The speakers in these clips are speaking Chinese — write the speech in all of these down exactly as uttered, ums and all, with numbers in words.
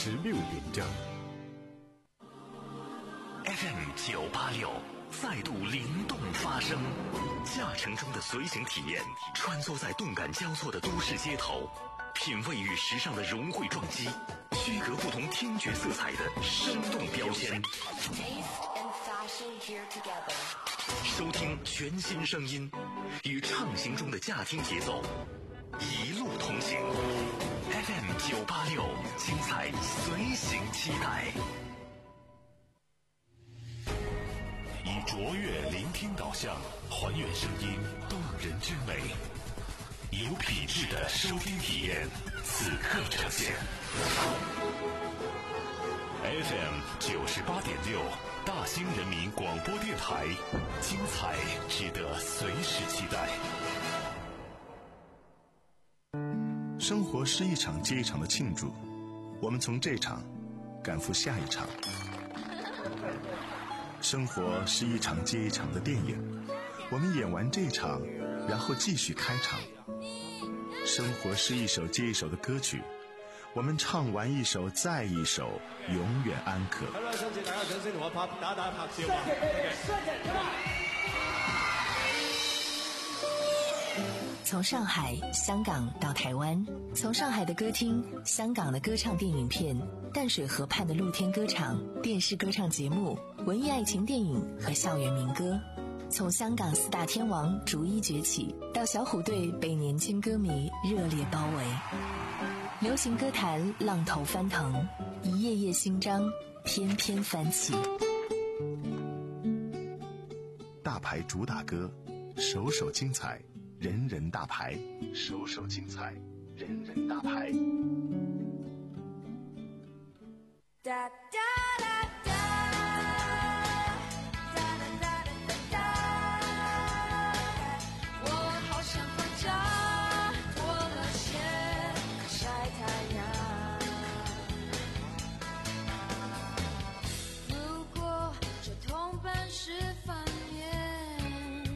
十六点整。 F M 九八六再度灵动发声，驾乘中的随行体验，穿梭在动感交错的都市街头，品味与时尚的融汇撞击，区隔不同听觉色彩的生动标签。收听全新声音，与畅行中的驾听节奏，一路同行。F M 九八六，精彩随行期待。以卓越聆听导向，还原声音动人之美，有品质的收听体验，此刻呈现。F M 九十八点六，大兴人民广播电台，精彩值得随时期待。 生活是一场接一场的庆祝，我们从这场赶赴下一场。生活是一场接一场的电影，我们演完这场，然后继续开场。生活是一首接一首的歌曲，我们唱完一首再一首，永遠安可。 好啦，今次大家掌聲同我拍打打拍照啊！ 从上海、香港到台湾，从上海的歌厅、香港的歌唱电影片、淡水河畔的露天歌场、电视歌唱节目、文艺爱情电影和校园民歌，从香港四大天王逐一崛起，到小虎队被年轻歌迷热烈包围。流行歌坛浪头翻腾，一页页新章翩翩翻起。 大牌主打歌，首首精彩，人人大牌，首首精彩，人人大牌。 哒哒哒哒，哒哒哒哒哒，我好想回家，脱了鞋晒太阳。如果这同伴是翻面，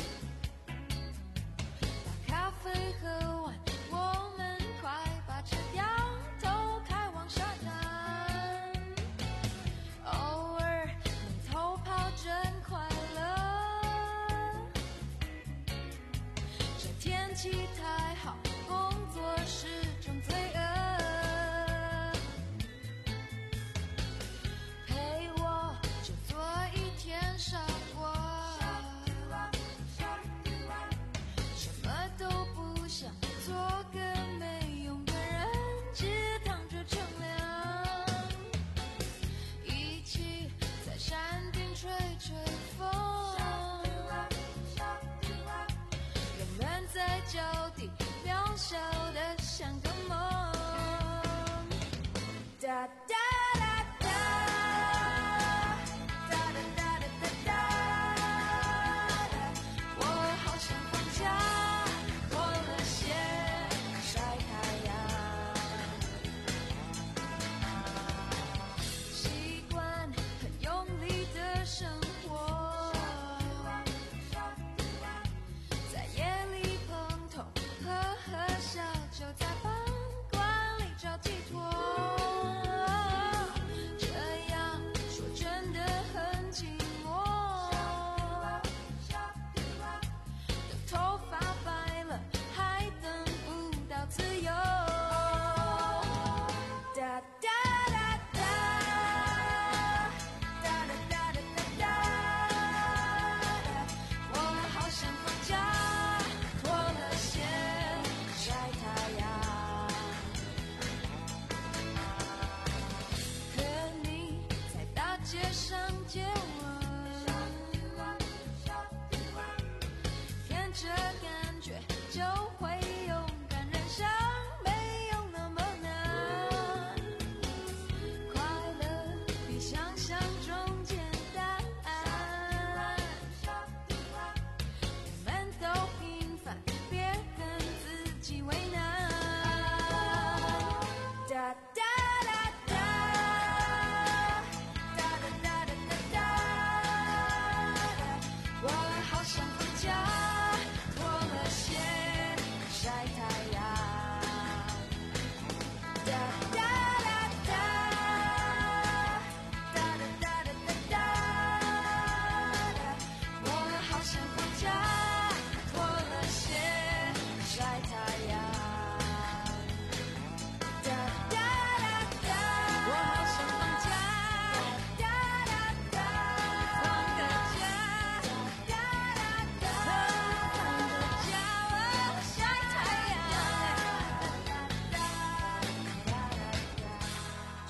把咖啡喝完，我们快把车掉，头开往沙滩。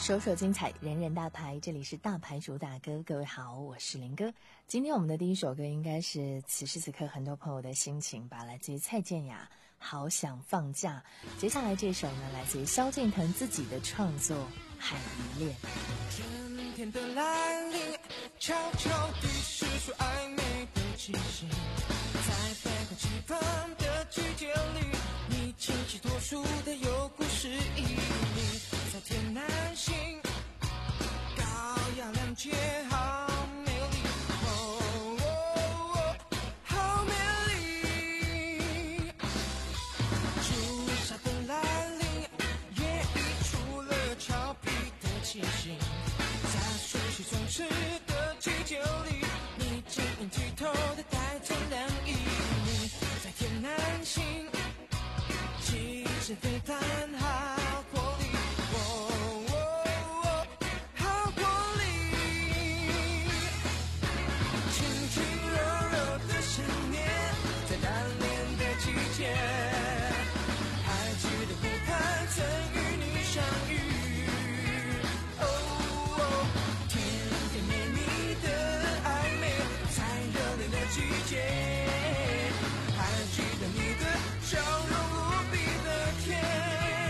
首首精彩，人人大牌，这里是大牌主打歌。各位好，我是林哥。今天我们的第一首歌应该是此时此刻很多朋友的心情吧，来自于蔡健雅，好想放假。接下来这首呢，来自于萧敬腾自己的创作《海鱼恋》。 春天的来临，悄悄地释出暧昧的气息，在变换气氛的季节里，你清晰脱俗的有故事意义，在天南星高雅亮洁好美丽，哦哦哦，好美丽。朱砂的来临，也溢出了俏皮的气息，在熟悉充斥的季节里，你晶莹剔透的带着凉意，在天南星气质飞弹好活力，哦哦哦，好活力。轻轻柔柔的想念，在单恋的季节，还记得湖畔曾与你相遇，哦哦，甜甜蜜蜜的暧昧，在热恋的季节，还记得你的笑容无比的甜。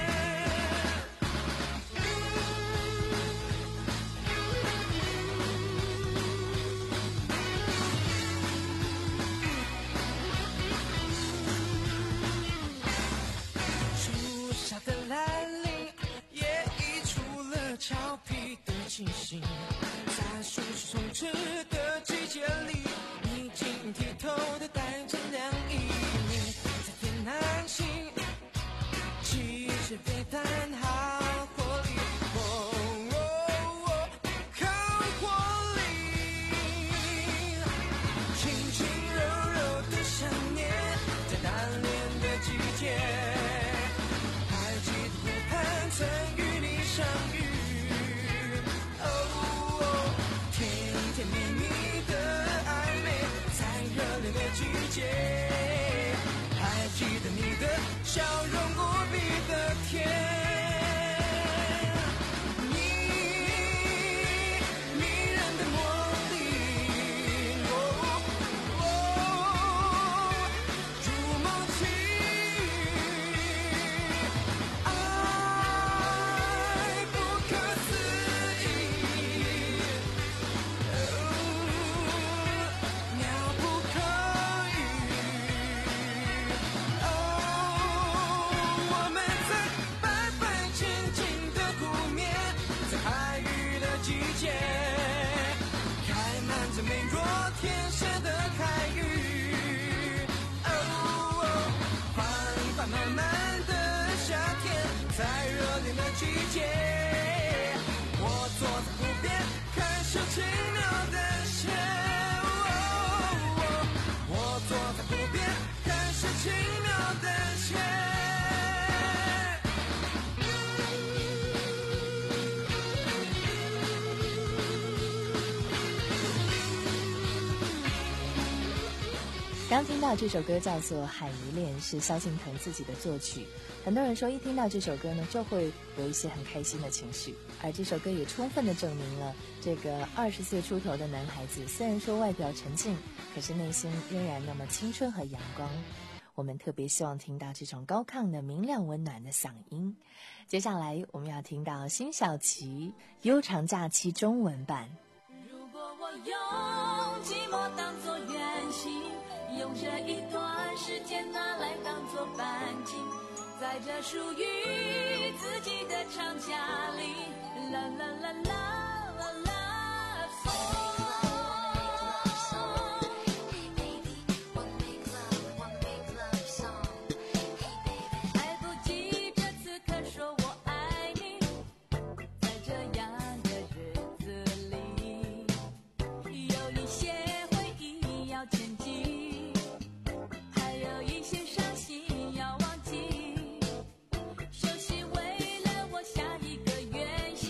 初夏的来临，也溢出了俏皮的气息，在熟悉充斥的季节里，你晶莹剔透的带着凉意，在天南星气质飞弹好活力，哦哦哦，好活力。轻轻柔柔的想念，在单恋的季节，还记得湖畔曾与你相遇，哦哦，甜甜蜜蜜的暧昧，在热恋的季节，还记得你的笑容无比的甜。你迷人的魔力，哦哦，如梦境，爱不可思议，哦，妙不可语，哦，我们在白白净净的湖面，在海域的季节，开满着美若天使的海域，哦哦，缓缓慢慢的夏天，在热恋的季节，我坐在湖边，看手轻描的写，哦哦，我坐在湖边，看手轻描的写。 刚听到这首歌叫做《海鱼恋》，是萧敬腾自己的作曲。很多人说一听到这首歌呢，就会有一些很开心的情绪，而这首歌也充分的证明了这个二十岁出头的男孩子，虽然说外表沉静，可是内心仍然那么青春和阳光。我们特别希望听到这种高亢的明亮温暖的嗓音。接下来我们要听到辛晓琪《悠长假期》中文版。 如果我用寂寞当作远行，用这一段时间拿来当作半径，在这属于自己的长假里，啦啦啦啦啦啦嗦。来不及这次刻说我爱你，在这样的日子里，有一些回忆要前进，还有一些伤心要忘记，休息为了我下一个远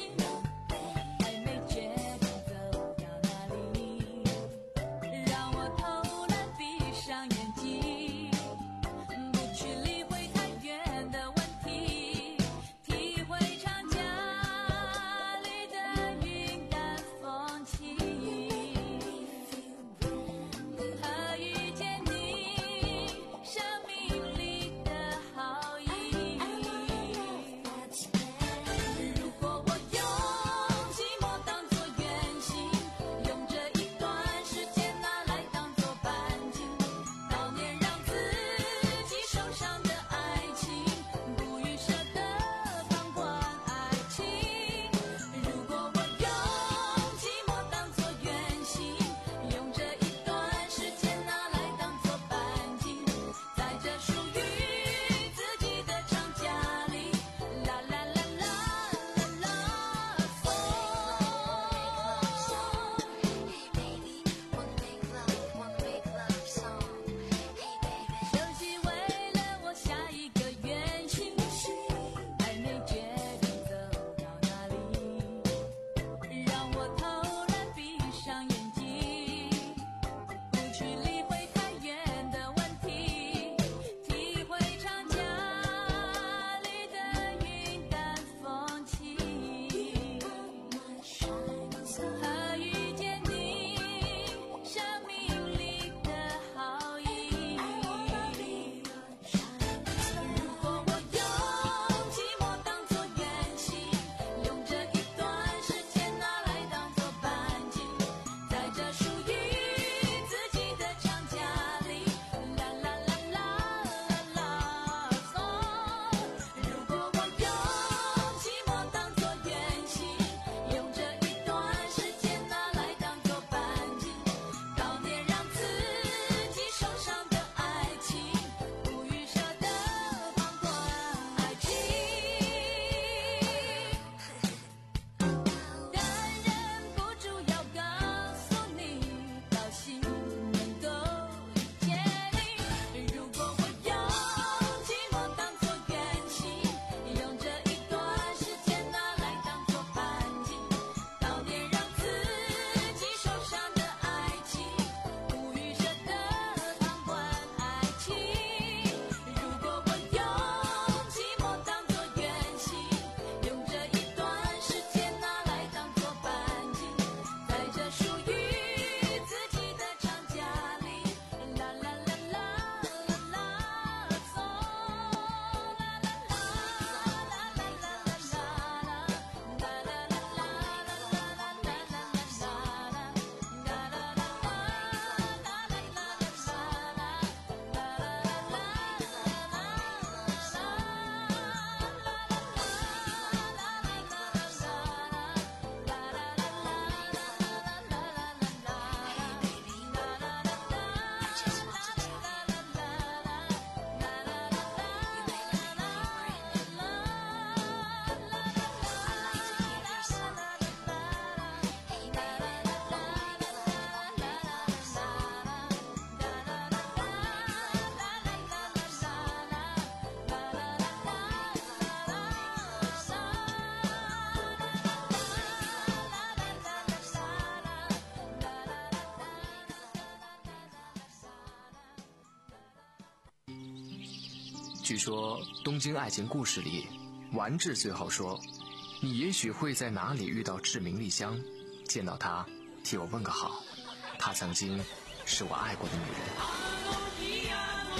据说东京爱情故事里，丸治最后说，你也许会在哪里遇到志明丽香，见到她替我问个好，她曾经是我爱过的女人。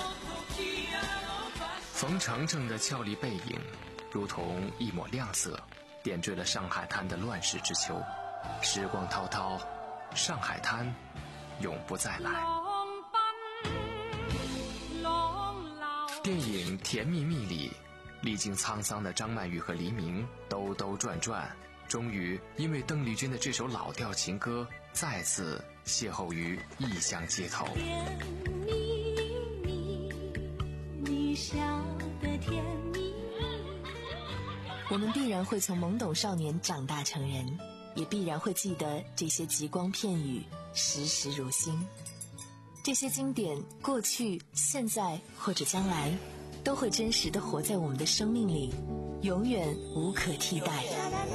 冯程程的俏丽背影如同一抹亮色，点缀了上海滩的乱世之秋。时光滔滔，上海滩永不再来。电影《甜蜜蜜》里，历经沧桑的张曼玉和黎明兜兜转转，终于因为邓丽君的这首老调情歌，再次邂逅于异乡街头。 甜蜜蜜，你笑得甜蜜蜜。 我们必然会从懵懂少年长大成人，也必然会记得这些极光片语，时时如新。这些经典，过去、现在或者将来，都会真实地活在我们的生命里，永远无可替代。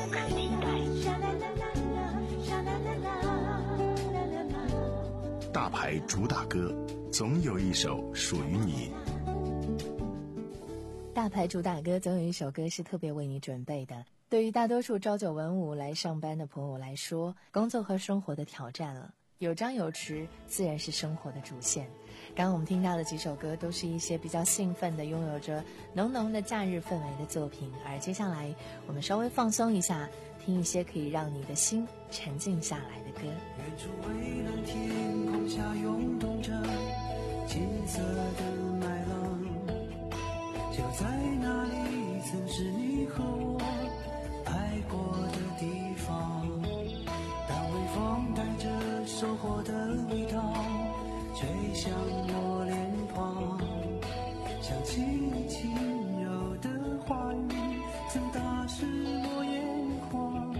大牌主打歌，总有一首属于你。 大牌主打歌总有一首歌是特别为你准备的。对于大多数朝九晚五来上班的朋友来说，工作和生活的挑战了。有张有弛自然是生活的主线。刚刚我们听到的几首歌都是一些比较兴奋的，拥有着浓浓的假日氛围的作品，而接下来我们稍微放松一下，听一些可以让你的心沉静下来的歌。 远处蔚蓝天空下涌动着金色的麦浪，就在那里曾是你和我爱过的地方。当微风带着收获的味道吹向我脸庞，想起你轻柔的话语曾打湿我眼眶。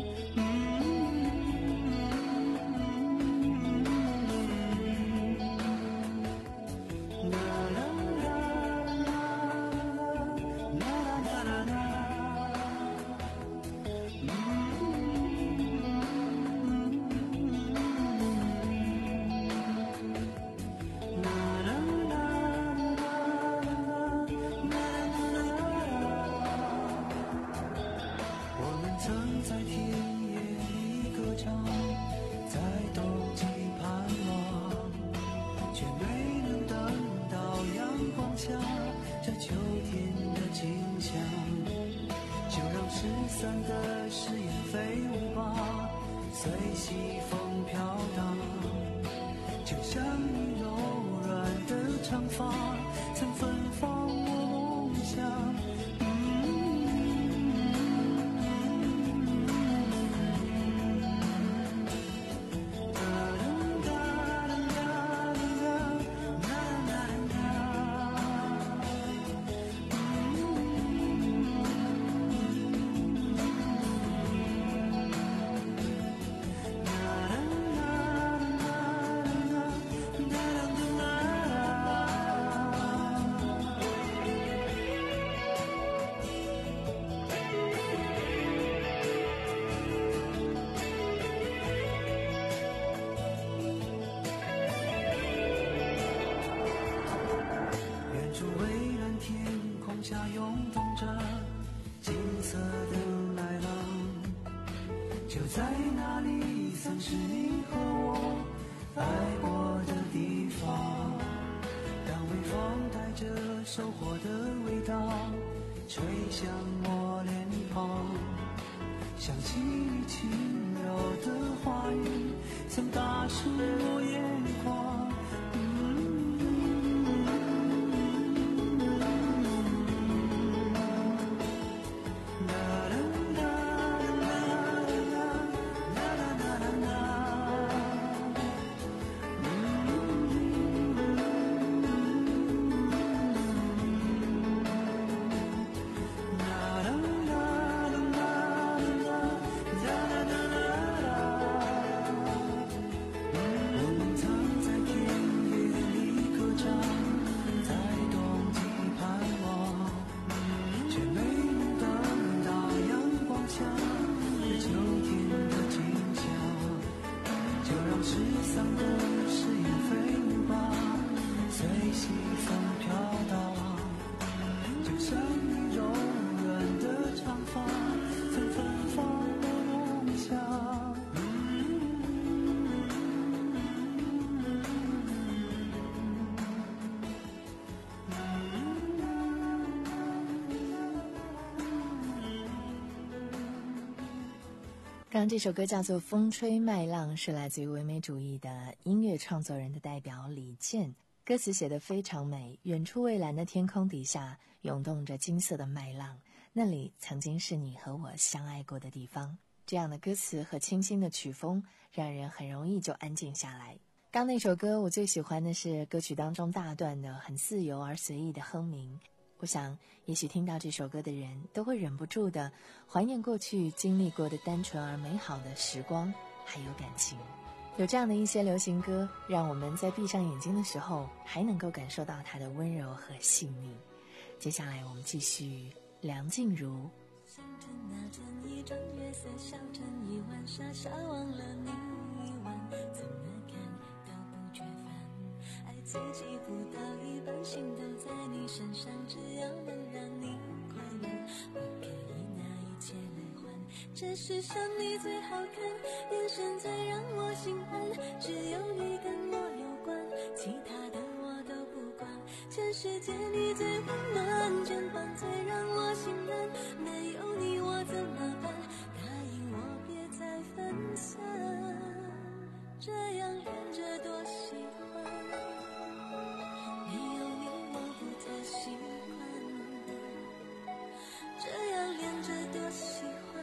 刚刚这首歌叫做《风吹麦浪》，是来自于唯美主义的音乐创作人的代表李健，歌词写得非常美。远处蔚蓝的天空底下涌动着金色的麦浪，那里曾经是你和我相爱过的地方。这样的歌词和清新的曲风让人很容易就安静下来。刚那首歌我最喜欢的是歌曲当中大段的很自由而随意的哼鸣，我想也许听到这首歌的人都会忍不住的怀念过去经历过的单纯而美好的时光还有感情。有这样的一些流行歌，让我们在闭上眼睛的时候还能够感受到它的温柔和细腻。接下来我们继续梁静茹。 星辰那成一张月色，笑成一碗傻笑忘了你一晚，怎么看都不觉烦，爱自己不到一半，心都在你身上，只要能让你快乐，我可以拿一切来换。这世上你最好看，眼神最让我心安，只有你跟我有关，其他的我都不管。全世界你最温暖，肩膀最让我心安，没有你我怎么办？答应我别再分散，这样恋着多喜欢，没有你我不太习惯，这样恋着多喜欢，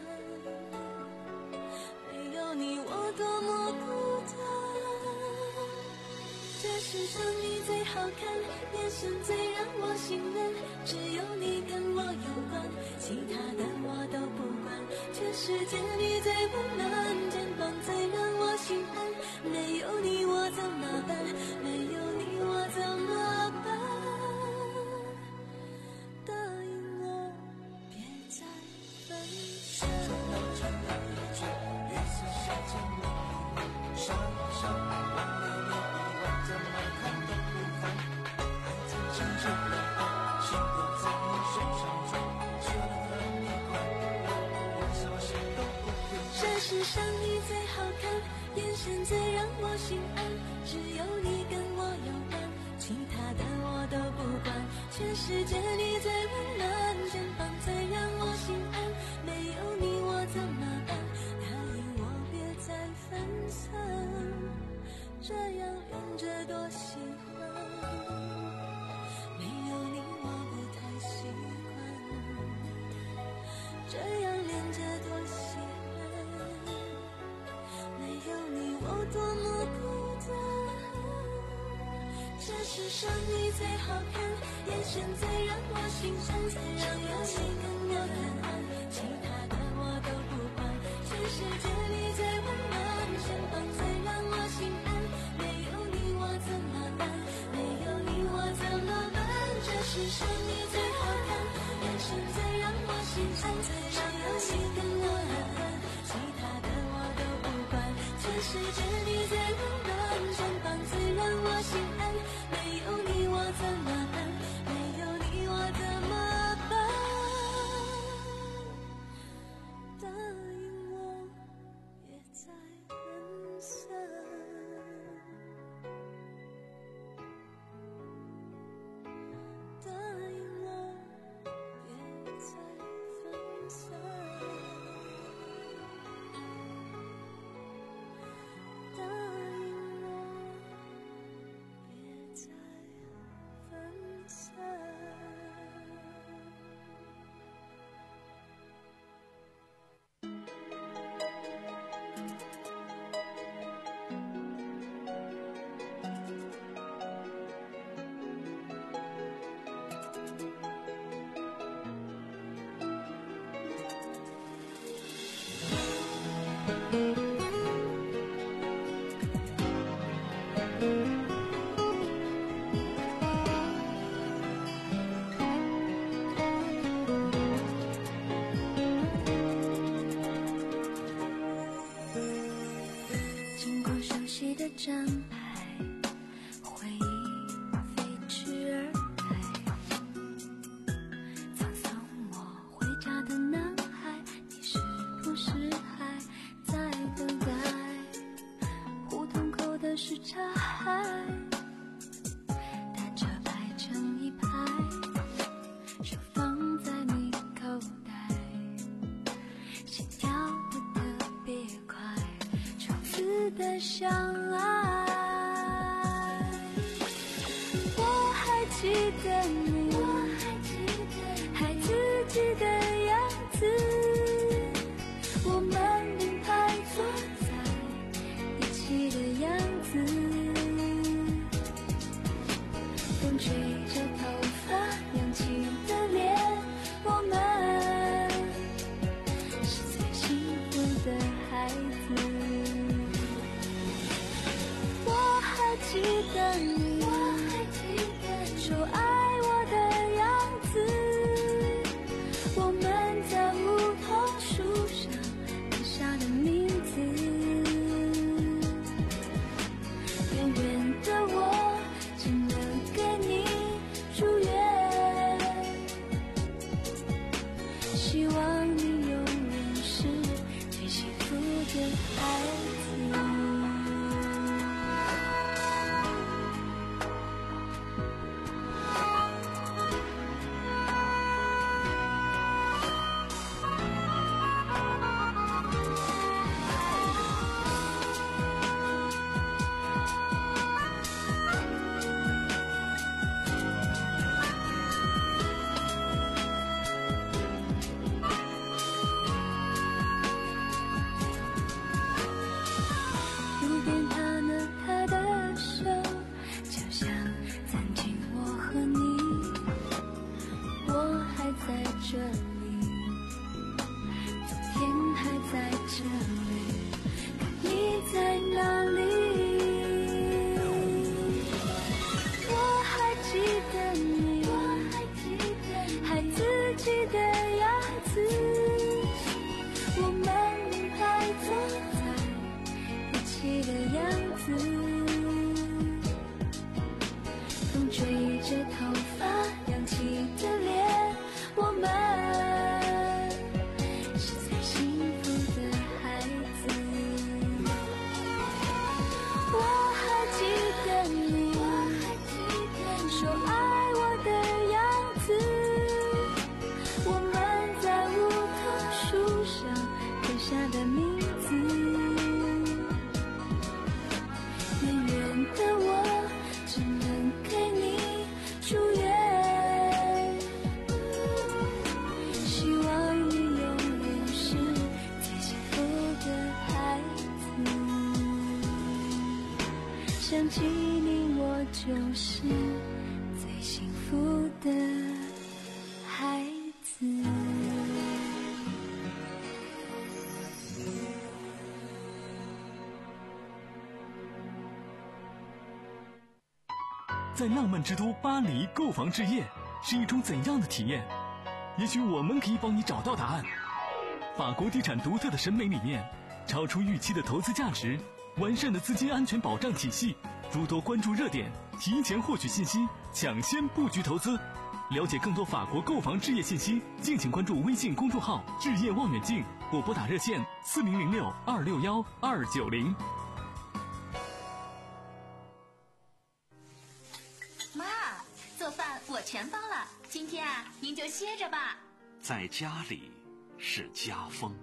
没有你我多么孤单。这世上你最好看，眼神最让我心安，只有你跟我有关，其他的我都不管。全世界你最温暖，肩膀最让我心安，没有你我怎么办？没有你我怎么办？答应我别再分散。月色下着梦里闪闪光的你，我怎么看都不烦。爱在轻轻地晃，心又在你手上转，只能和你管，我什么事都不用。这世上你最好看，眼神最让我心安，只有你跟我有关，其他的我都不管。全世界你最温暖，肩膀最让我心安，没有你我怎么办？答应我别再分散，这样恋着多喜欢，没有你我不太习惯，这样恋着多喜欢，没有你我多么孤单。这世上你最好看，眼神最让我心安，最让有你跟我很安，其他的我都不管。全世界你最温暖，肩膀最让我心安，没有你我怎么办？没有你我怎么办？这世上你最好看，眼神最让我心安，最让有你跟我很安，其他的我都不管。全世界你最温暖，肩膀最让我心安，没有你我怎么办？没有你我怎么办？答应我别再分散，答应我别再分散，答应我别再分散。经过熟悉的站牌，回忆飞驰而来，葬送我回家的男孩，你是不是还在等待？胡同口的是茶海，单车排成一排，手放在你口袋，心跳得特别的相爱。我还记得你，还自己的样子，我们并排坐在一起的样子，风吹着头发扬起的脸，我们是最幸福的孩子。我还记得你说爱我的样子，我们在梧桐树上刻下的名字，远远的我只能给你祝愿，希望你永远是最幸福的孩子。路边他拿他的手，就像曾经我和你，我还在这里，昨天还在这里，可你在哪里？我还记得你，还自己的样子，我们并排坐在一起的样子，风吹着头发扬起的脸，我们是最幸福的孩子。我还记得你说爱我的样子，我们在梧桐树上刻下的名字，远远的我只能给你祝愿，希望你永远是最幸福的孩子。想起你，我就是最幸福的孩子。 在浪漫之都巴黎购房置业是一种怎样的体验？也许我们可以帮你找到答案。法国地产独特的审美理念，超出预期的投资价值，完善的资金安全保障体系，诸多关注热点，提前获取信息，抢先布局投资。了解更多法国购房置业信息，敬请关注微信公众号“置业望远镜”或拨打热线四零零六二六幺二九零。 妈，做饭我全包了，今天啊，您就歇着吧。 在家里是家风。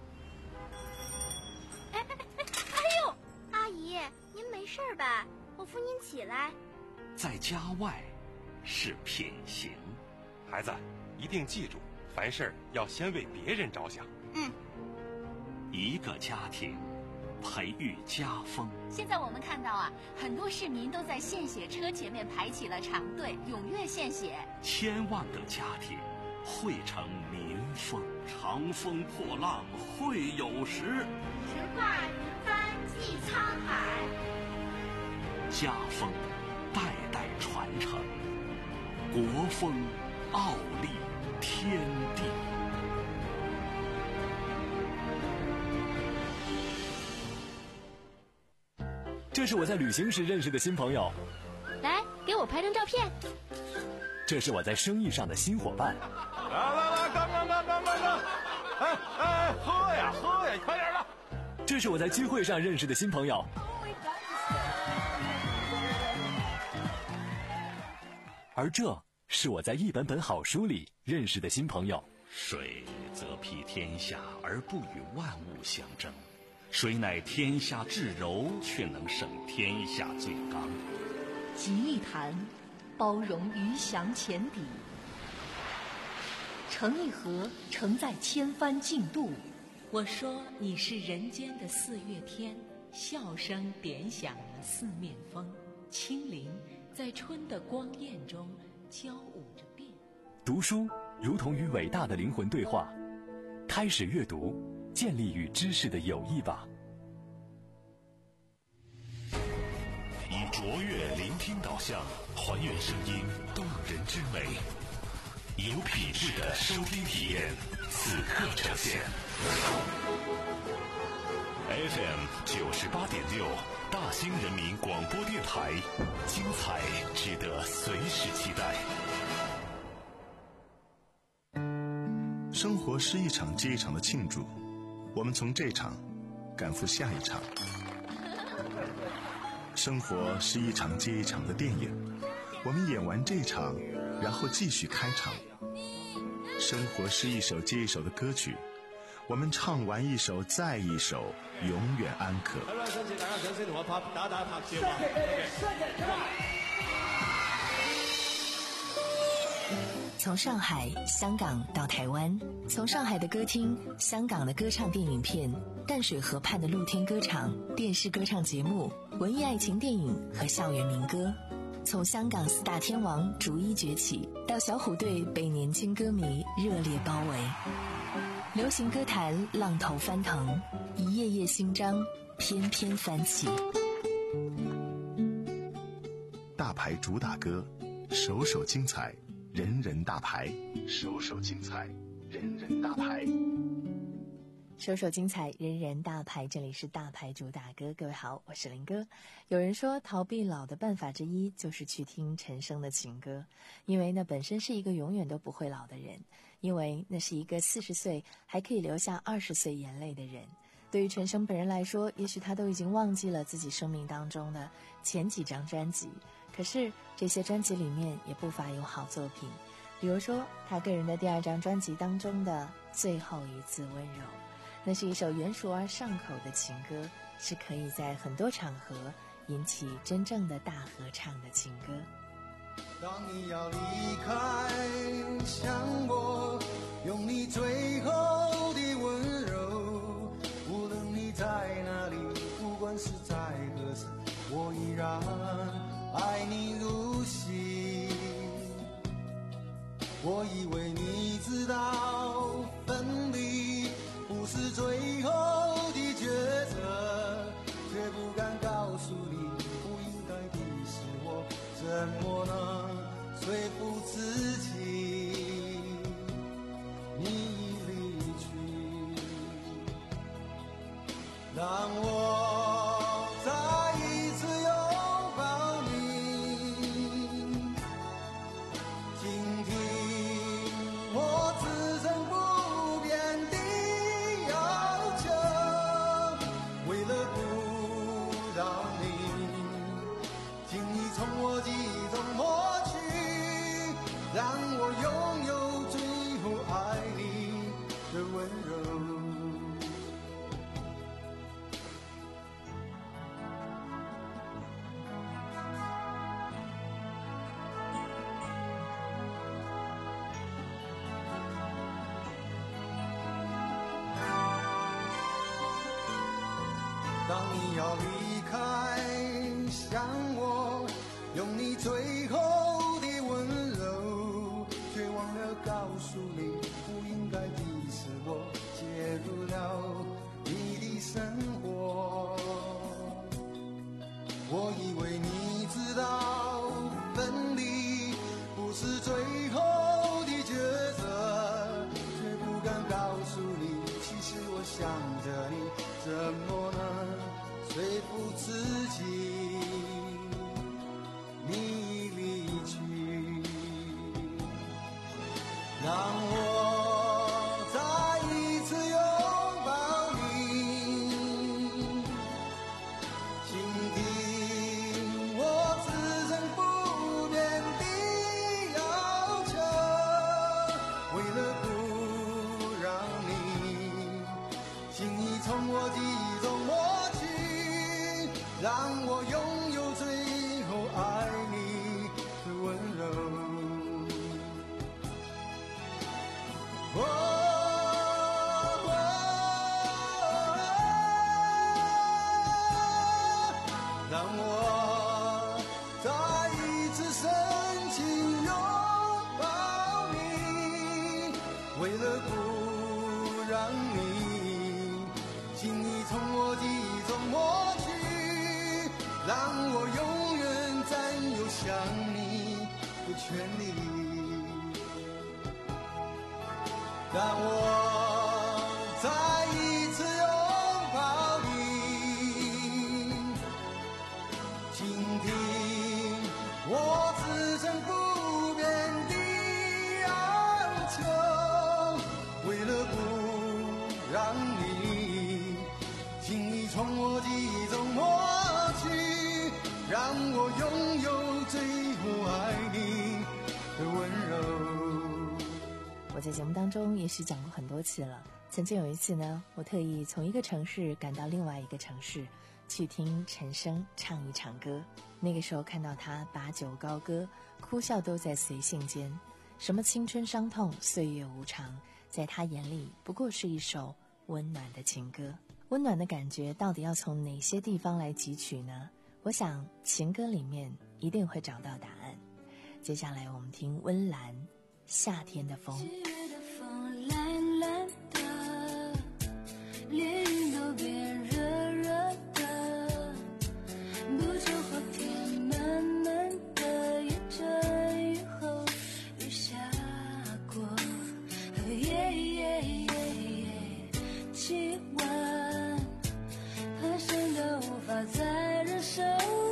哎哎哎！哎呦，阿姨，您没事吧？我扶您起来。 在家外是品行。 孩子，一定记住，凡事要先为别人着想。 嗯。 一个家庭培育家风。 现在我们看到啊，很多市民都在献血车前面排起了长队，踊跃献血。 千万个家庭汇成民风，长风破浪会有时， 直挂云帆济沧海。 家风代代传承，国风傲立天地。 这是我在旅行时认识的新朋友， 来给我拍张照片。 这是我在生意上的新伙伴。 来来来，干干干干干干！哎哎，喝呀喝呀，快点的！ 这是我在聚会上认识的新朋友。而这是我在一本本好书里认识的新朋友。 水则披天下而不与万物相争， 谁乃天下至柔，却能胜天下最刚。 吉利谈，包容鱼翔浅底，诚一和，承载千帆竞渡。 我说你是人间的四月天，笑声点响了四面风，清灵在春的光艳中交舞着变。 读书如同与伟大的灵魂对话，开始阅读，建立与知识的友谊吧。 以卓越聆听导向，还原声音动人之美，有品质的收听体验，此刻呈现。F M 九十八点六，大兴人民广播电台，精彩值得随时期待。 生活是一场接一场的庆祝，我们从这场赶赴下一场。生活是一场接一场的电影，我们演完这场，然后继续开场。生活是一首接一首的歌曲，我们唱完一首再一首，永远安可。 从上海、香港到台湾，从上海的歌厅、香港的歌唱电影片、淡水河畔的露天歌场、电视歌唱节目、文艺爱情电影和校园民歌，从香港四大天王逐一崛起，到小虎队被年轻歌迷热烈包围，流行歌坛浪头翻腾，一页页新章翩翩翻起。 大牌主打歌，首首精彩，人人大牌，首首精彩，人人大牌。 首首精彩，人人大牌，这里是大牌主打歌。各位好，我是林哥。有人说，逃避老的办法之一就是去听陈升的情歌，因为那本身是一个永远都不会老的人，因为那是一个四十岁还可以留下二十岁眼泪的人。对于陈升本人来说，也许他都已经忘记了自己生命当中的前几张专辑，可是这些专辑里面也不乏有好作品，比如说他个人的第二张专辑当中的最后一次温柔，那是一首圆熟而上口的情歌，是可以在很多场合引起真正的大合唱的情歌。 当你要离开，想我，用你最后的温柔，无论你在哪里，不管是在何时，我依然爱你如昔。我以为你知道分离不是最后的抉择，却不敢告诉你不应该的是我，怎么能说服自己你已离去，让我再一次拥抱你，倾听我此生不变的要求，为了不让你轻易从我记忆中抹去，让我拥有最后爱你的温柔。当你要离开，想我，用你最后的温柔，却忘了告诉你不应该的是我介入了你的生活。我以为你知道分离不是最后的抉择，却不敢告诉你，其实我想着你，怎么能说服自己你离去，让我再一次拥抱你，倾听我此生不变的要求，为了不让你轻易从我记忆种默契，让我拥有最后爱你的温柔。哦让我再一次深情拥抱你，为了不让你轻易从我记忆中抹去，让我永远占有想你的权利。让我再一次拥抱你，倾听我此生不变的哀求，为了不让你轻易从我记忆中抹去，让我拥有最后爱你的温柔。 我在节目当中也是讲过很多次了，曾经有一次呢，我特意从一个城市赶到另外一个城市，去听陈升唱一场歌。那个时候看到他把酒高歌，哭笑都在随性间，什么青春伤痛岁月无常，在他眼里不过是一首温暖的情歌。温暖的感觉到底要从哪些地方来汲取呢？我想情歌里面一定会找到答案。接下来我们听温岚夏天的风。 七月的风蓝蓝的，连云都变热热的，不久后天慢慢的一阵雨后雨下过，耶耶耶耶，气温攀升到无法再忍受，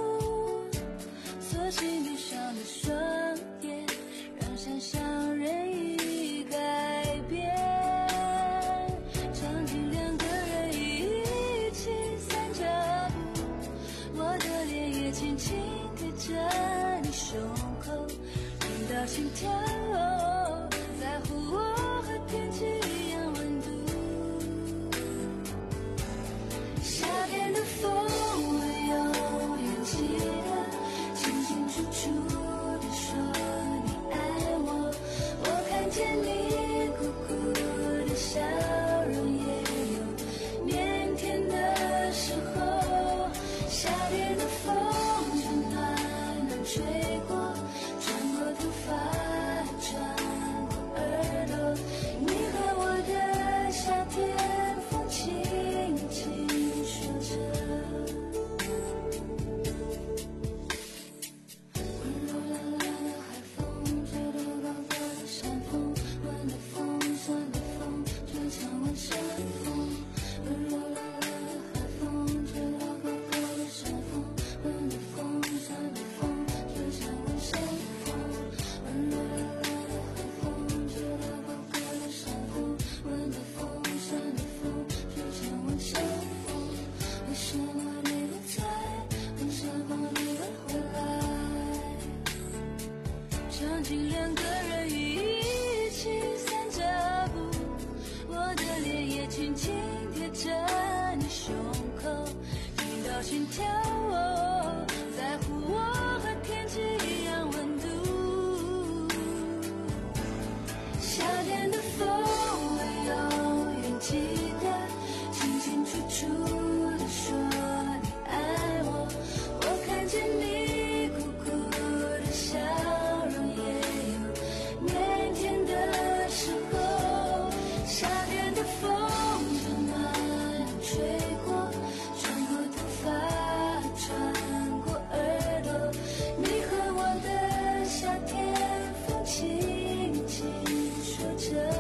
索性闭上的双眼，让想象任意改变，场景两个人一起散着步，我的脸也轻轻贴着你胸口，听到心跳在乎我和天气一样温度。夏天的风我永远记得清清楚楚地说你爱我，我看见你苦苦的笑容，也有腼腆的时候。夏天的风就暖暖吹过，穿过头发，穿过耳朵，你和我的夏天，风轻轻说着。温柔懒懒的海风，吹得高高的山峰，温的风，酸的风，就像温山风。温柔懒懒的海风，吹到高高的山峰，温的风，酸的风，就像温山风。温柔懒懒的海风，吹到高高的山峰，温的风，酸的风，就像温山风。为什么你不在？为什么你不回来？场景两个人一起散着步，我的脸也轻轻贴着你胸口，听到心跳在乎我和天气一样温度。夏天的风我永远记得清清楚楚地说你爱我，我看见你苦苦的笑容，也有腼腆的时候。夏天的风就暖暖吹过，穿过头发，穿过耳朵，你和我的夏天，风轻轻说着。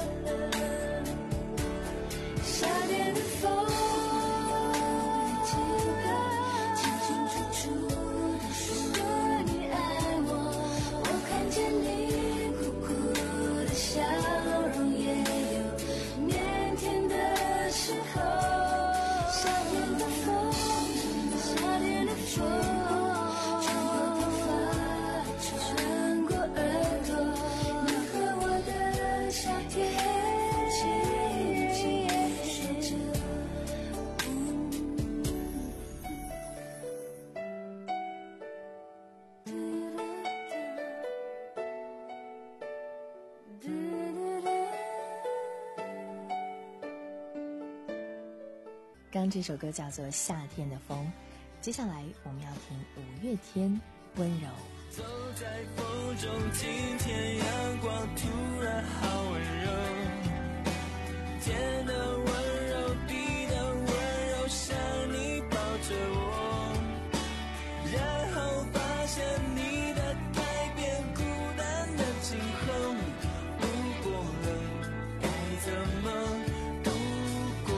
夏天的风记得清清楚楚地说你爱我，我看见你苦苦的笑容，也有腼腆的时候。夏天的风，夏天的风，穿过头发，穿过耳朵，你和我的夏天，轻轻说着。 刚这首歌叫做《夏天的风》，接下来我们要听五月天《温柔》。 走在风中，今天阳光突然好温柔，天的温柔，地的温柔，像你抱着我，然后发现你的改变，孤单的今后路过了，该怎么度过？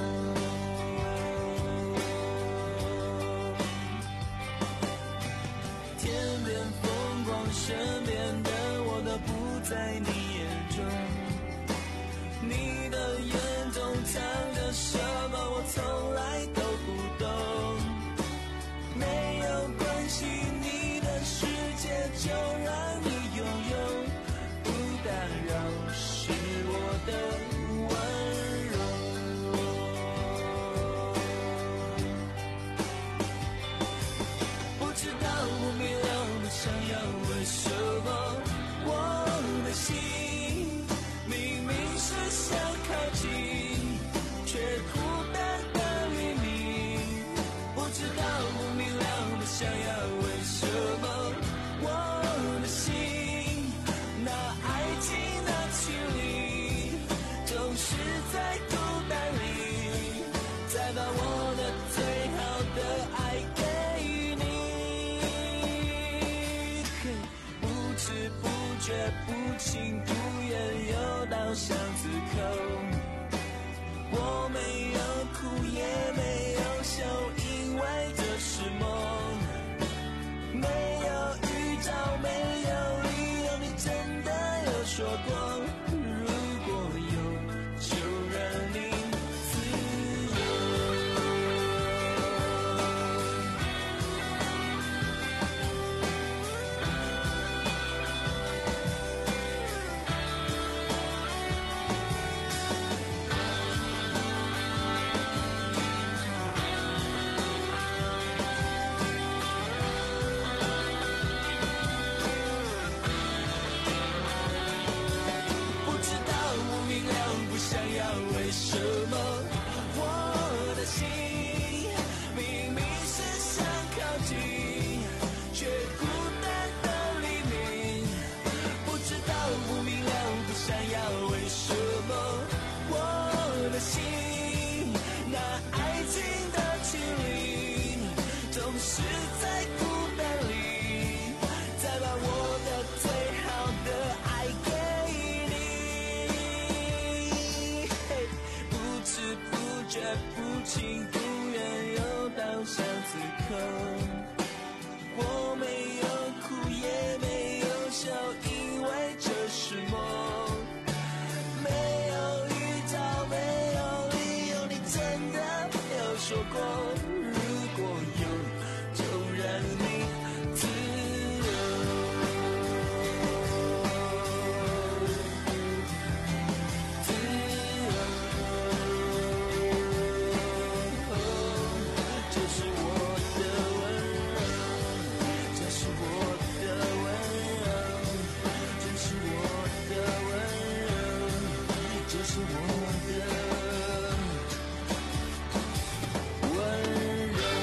天边风光，身边的我都不在你眼中，你的眼中藏着什么，我从来都不懂。没有关系，你的世界就让你拥有，不打扰是我的温柔。不知道不明了不想要，为什么我的心明明是想靠近，却孤单的黎明。不知道不明了不想要，为什么我的心那爱情的距离，总是在孤单里，再把我的最好的爱给你。不知不觉，不情不愿，又到巷子口，我没有哭也没有笑，因为这是梦。没有预兆，没有理由，你真的有说过，如果有就让你自由。不知道不明了不想要，为什么我的心明明是想靠近，却孤单的黎明。不知道不明了不想要，为什么我的心那爱情的距离，总是在孤单里，再把我的最好的爱给你。嘿不知不觉，不情不愿，又到巷子口，我没有哭也没有笑，因为这是梦。没有预兆，没有理由，你真的有说过，如果有就让你自由。自由，这是我的温柔，这是我的温柔，这是我的温柔，这是我的温柔。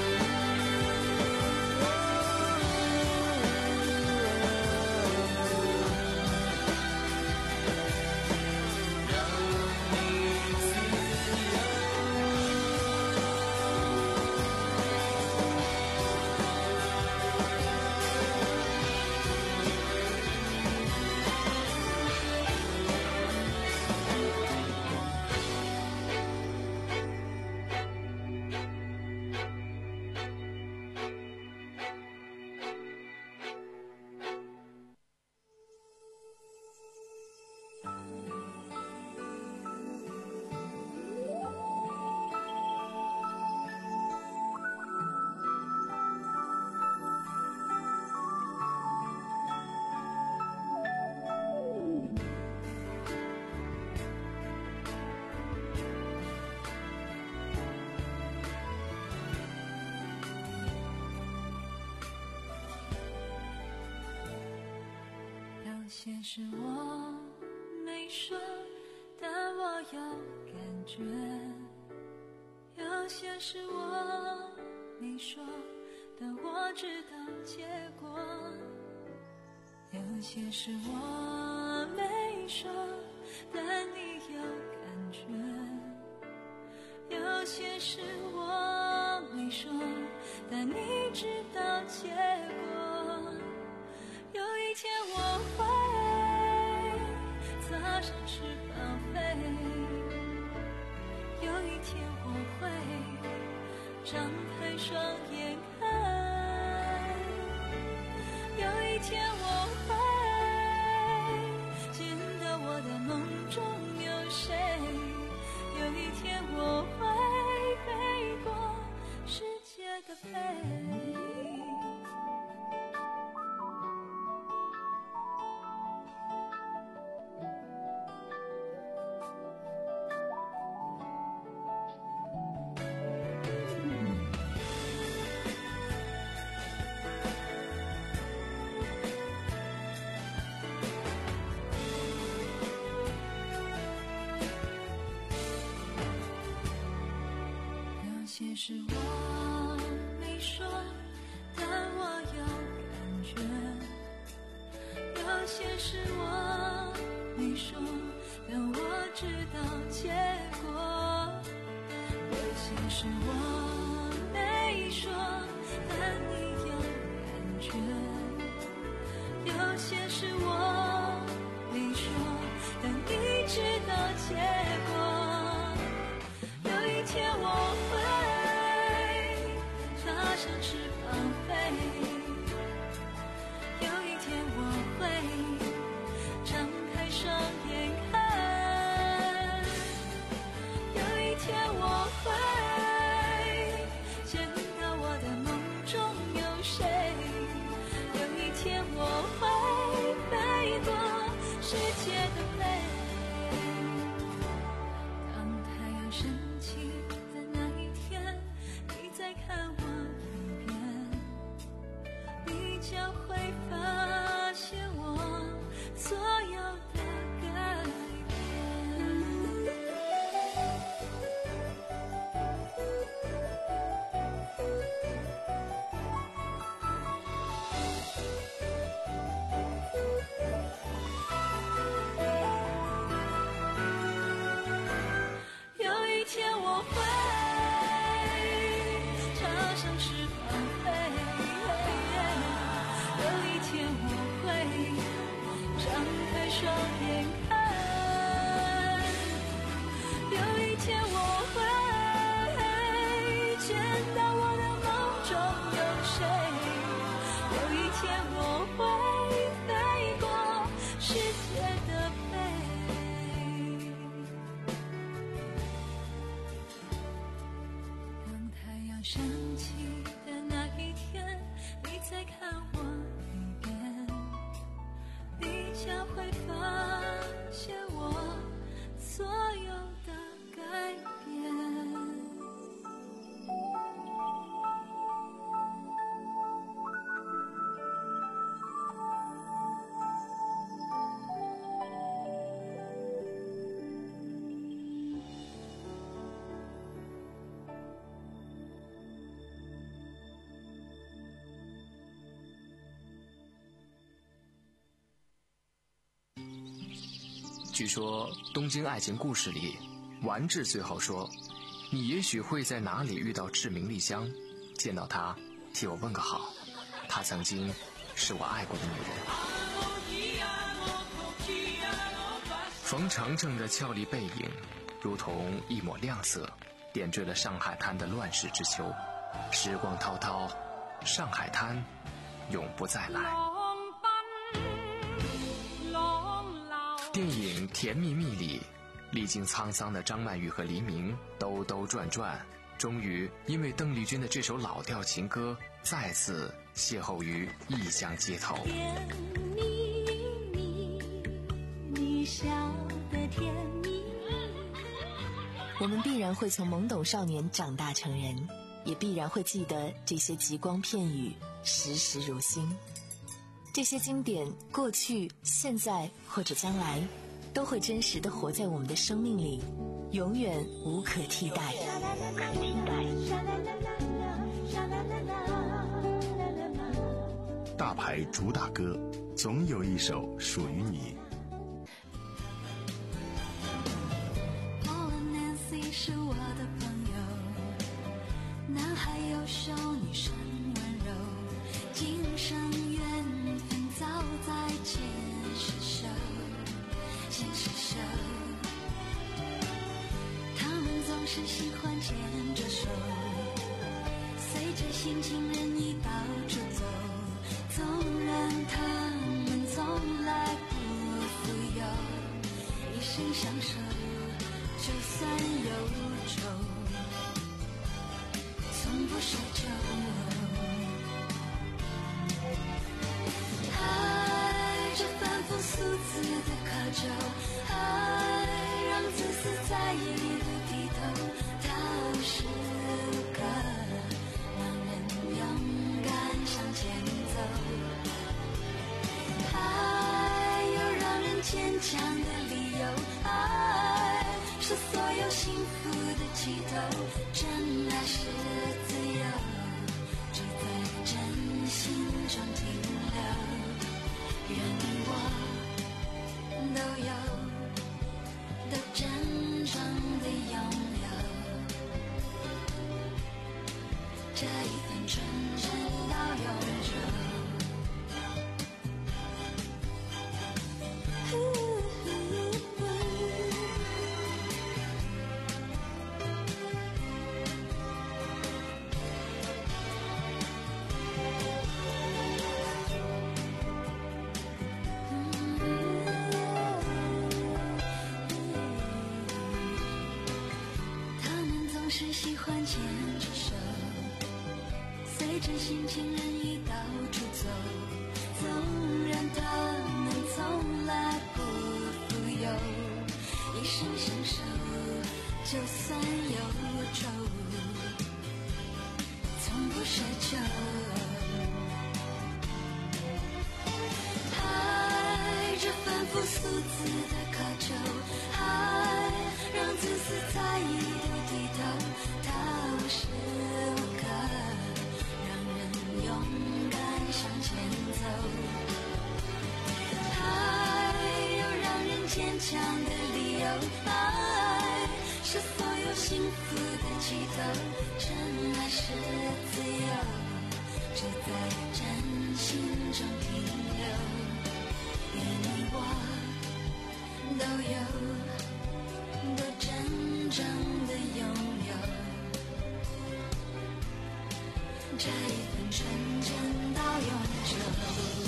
些是我没说，但我有感觉，有有些事我没说，但我知道结果。有些事我没说，但你有感觉。有些事我没说，但你知道结果。有一天我会擦上翅膀飞，有一天我会张开双眼看，有一天我会见到我的梦中有谁，有一天我会飞过世界的背。有些事我没说，但我有感觉。有些事我没说，但我知道结果。有些事我没说，但你有感觉。有些事我没说，但你知道结果。有一天我会踏上翅膀飞，有一天我会张开双眼看，有一天我会见到我的梦中有谁，有一天我会飞过世界的背。当太阳升起的那一天，你再看我一遍，你将会发现我所有的改变。有一天我会插上翅膀飞，有一天我会张开双眼看，有一天我会见到我的梦中有谁，有一天我会飞过世界的背。当太阳升起的那一天，你再看我一遍，你将会发现我所有的改变。 据说《东京爱情故事》里，丸治最后说：“你也许会在哪里遇到志明丽香，见到她，替我问个好。她曾经是我爱过的女人。”冯程程的俏丽背影，如同一抹亮色，点缀了上海滩的乱世之秋。时光滔滔，上海滩永不再来。电影《甜蜜蜜》里，历经沧桑的张曼玉和黎明兜兜转转，终于因为邓丽君的这首老调情歌，再次邂逅于异乡街头。 甜蜜蜜，你笑得甜蜜蜜。 我们必然会从懵懂少年长大成人，也必然会记得这些极光片语，时时如新。这些经典，过去、现在或者将来，都会真实地活在我们的生命里，永远无可替代。无可替代。 大牌主打歌，总有一首属于你。 Paul和 Nancy 是我的朋友，男孩优秀，女生温柔，今生缘分早在前世手，前世手。他们总是喜欢牵着手，随着新情人已到处走，纵然他们从来不富有，一生相守，就算忧愁，从不奢求。爱这凡夫俗子的渴求，爱让自私在意的低头，它无时无刻让人勇敢向前走，爱有让人坚强的理由，爱是所有幸福的起头，真爱是自由，只在真心中停留，愿你我都有，都真正的拥有这一份纯真到永久。是喜欢牵着手，随着新情人已到处走，纵然他们从来不富有，一生相守，就算忧愁，从不奢求。爱这凡夫俗子的渴求，爱让自私在意的低头，它无时无刻让人勇敢向前走，爱有让人坚强的理由，爱是所有幸福的起头，真爱是自由，只在真心中停留，愿你我都有，都真正的拥有这一份纯真到永久。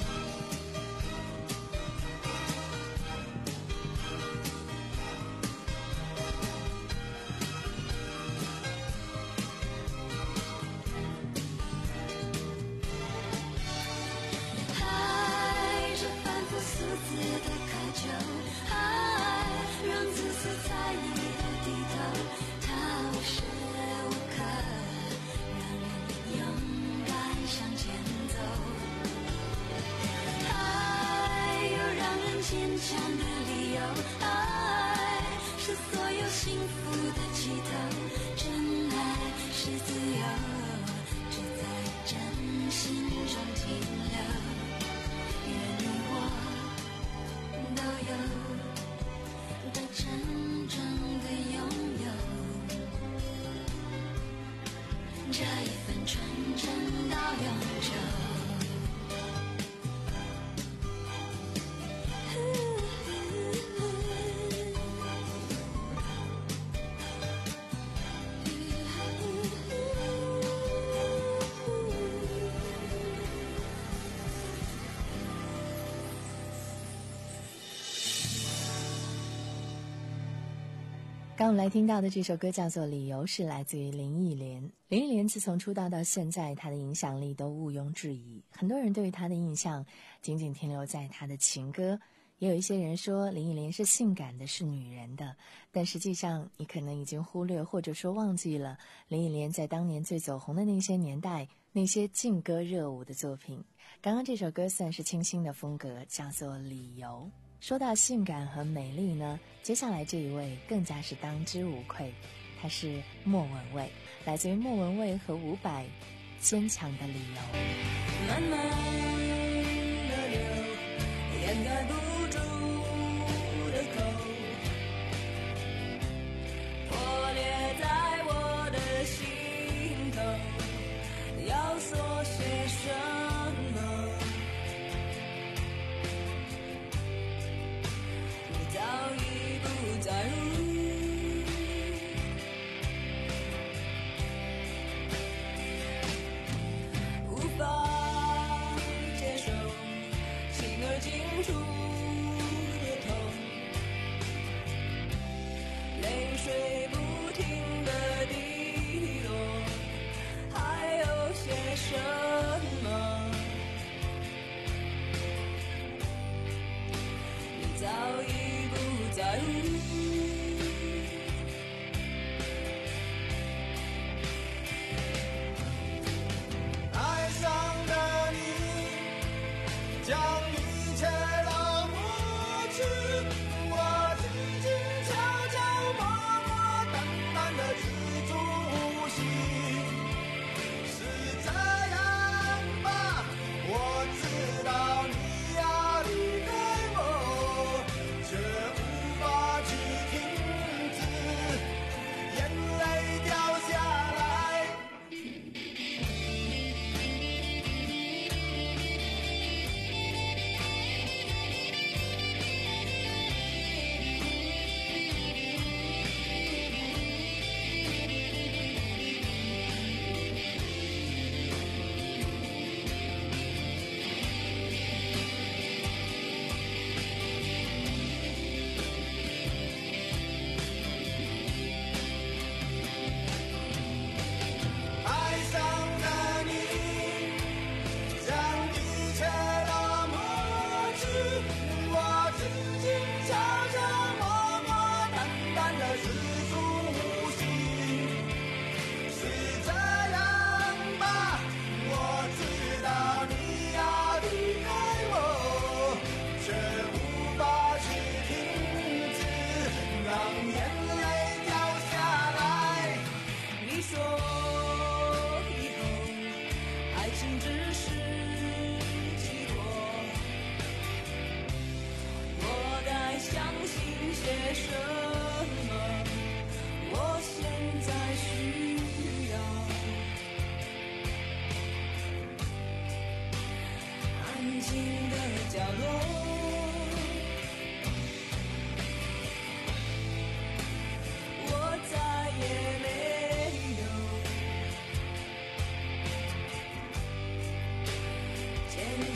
爱这凡夫俗子的渴求，爱让自私在意的低头，它无时无刻让人勇敢向前走，爱有让人坚强的理由，爱是所有幸福的起头，真爱是自由，只在真心中停留，愿你我都有，都真正的拥有这一份纯真到永久。 刚我们来听到的这首歌叫做《理由》，是来自于林忆莲。林忆莲自从出道到现在，她的影响力都毋庸置疑。很多人对于她的印象仅仅停留在她的情歌，也有一些人说林忆莲是性感的，是女人的。但实际上，你可能已经忽略或者说忘记了林忆莲在当年最走红的那些年代，那些劲歌热舞的作品。刚刚这首歌算是清新的风格，叫做《理由》。说到性感和美丽呢，接下来这一位更加是当之无愧，她是莫文蔚，来自于莫文蔚和伍佰，坚强的理由。 慢慢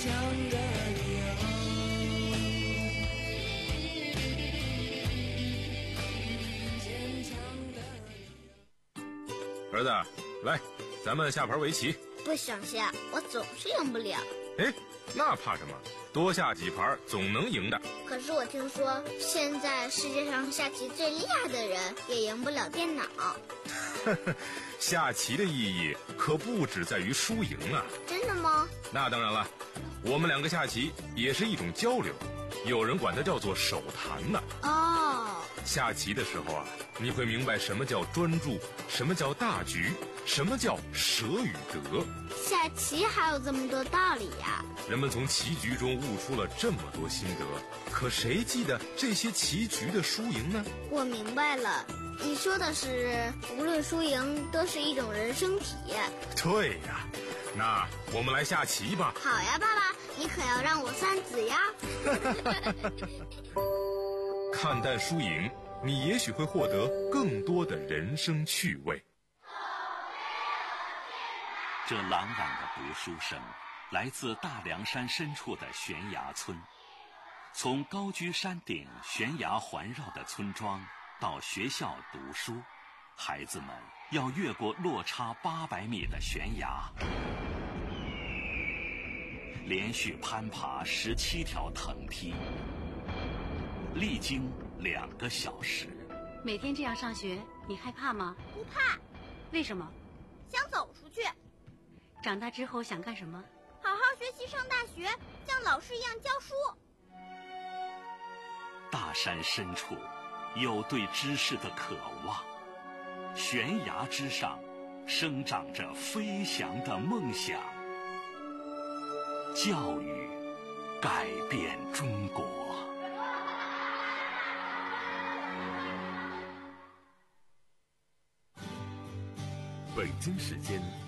强的理由。坚强的理由。 儿子，来，咱们下盘围棋。 不想下，我总是赢不了。 哎，那怕什么？多下几盘总能赢的。 可是我听说，现在世界上下棋最厉害的人也赢不了电脑。 下棋的意义可不只在于输赢啊！ 真的吗？ 那当然了，我们两个下棋也是一种交流，有人管它叫做手谈呢。 哦， 下棋的时候啊，你会明白什么叫专注，什么叫大局，什么叫舍与得。 下棋还有这么多道理呀！ 人们从棋局中悟出了这么多心得，可谁记得这些棋局的输赢呢？ 我明白了，你说的是无论输赢都是一种人生体验。 对呀，那我们来下棋吧。 好呀，爸爸，你可要让我算子呀。 看淡输赢，你也许会获得更多的人生趣味。 这朗朗的读书声来自大凉山深处的悬崖村。从高居山顶悬崖环绕的村庄到学校读书，孩子们要越过落差八百米的悬崖，连续攀爬十七条藤梯，历经两个小时。 每天这样上学，你害怕吗？ 不怕。 为什么？ 想走出去。 长大之后想干什么？ 好好学习，上大学，像老师一样教书。 大山深处有对知识的渴望，悬崖之上生长着飞翔的梦想。教育改变中国。 北京时间